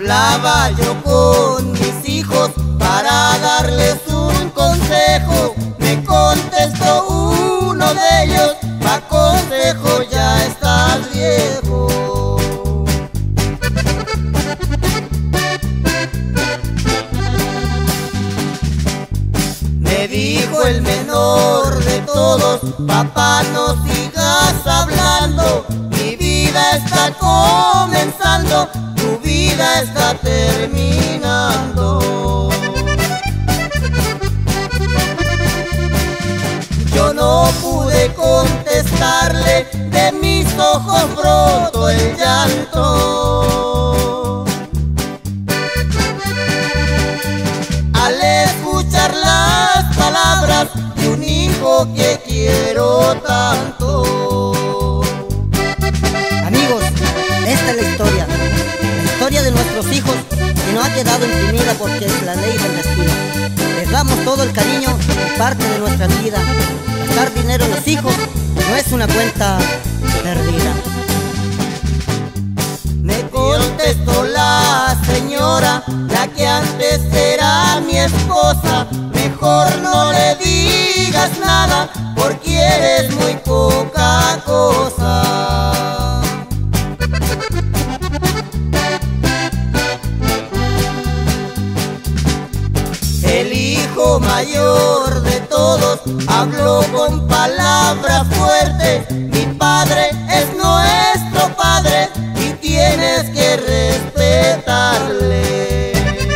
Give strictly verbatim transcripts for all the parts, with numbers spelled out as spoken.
Hablaba yo con mis hijos para darles un consejo. Me contestó uno de ellos: pa' consejo ya estás viejo. Me dijo el menor de todos: papá, no sigas hablando, mi vida está comenzando, tu vida está terminando. Yo no pude contestarle, de mis ojos brotó el llanto. Al escuchar las palabras de un hijo que quiero tanto. Amigos, esta es la historia, la historia de nuestros hijos, que no ha quedado imprimida porque es la ley del destino. Les damos todo el cariño y parte de nuestra vida. Gastar dinero en los hijos no es una cuenta perdida. Me contestó la señora, la que antes era mi esposa: mejor no le digas nada, porque eres muy poca cosa. El hijo mayor de todos habló con palabras fuertes: mi padre es nuestro padre y tienes que respetarle.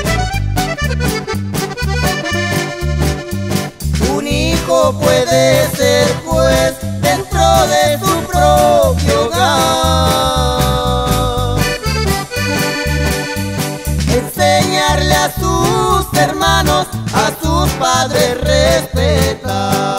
Un hijo puede ser juez dentro de su propio hogar, enseñarle a sus hermanos, a sus padres respetar.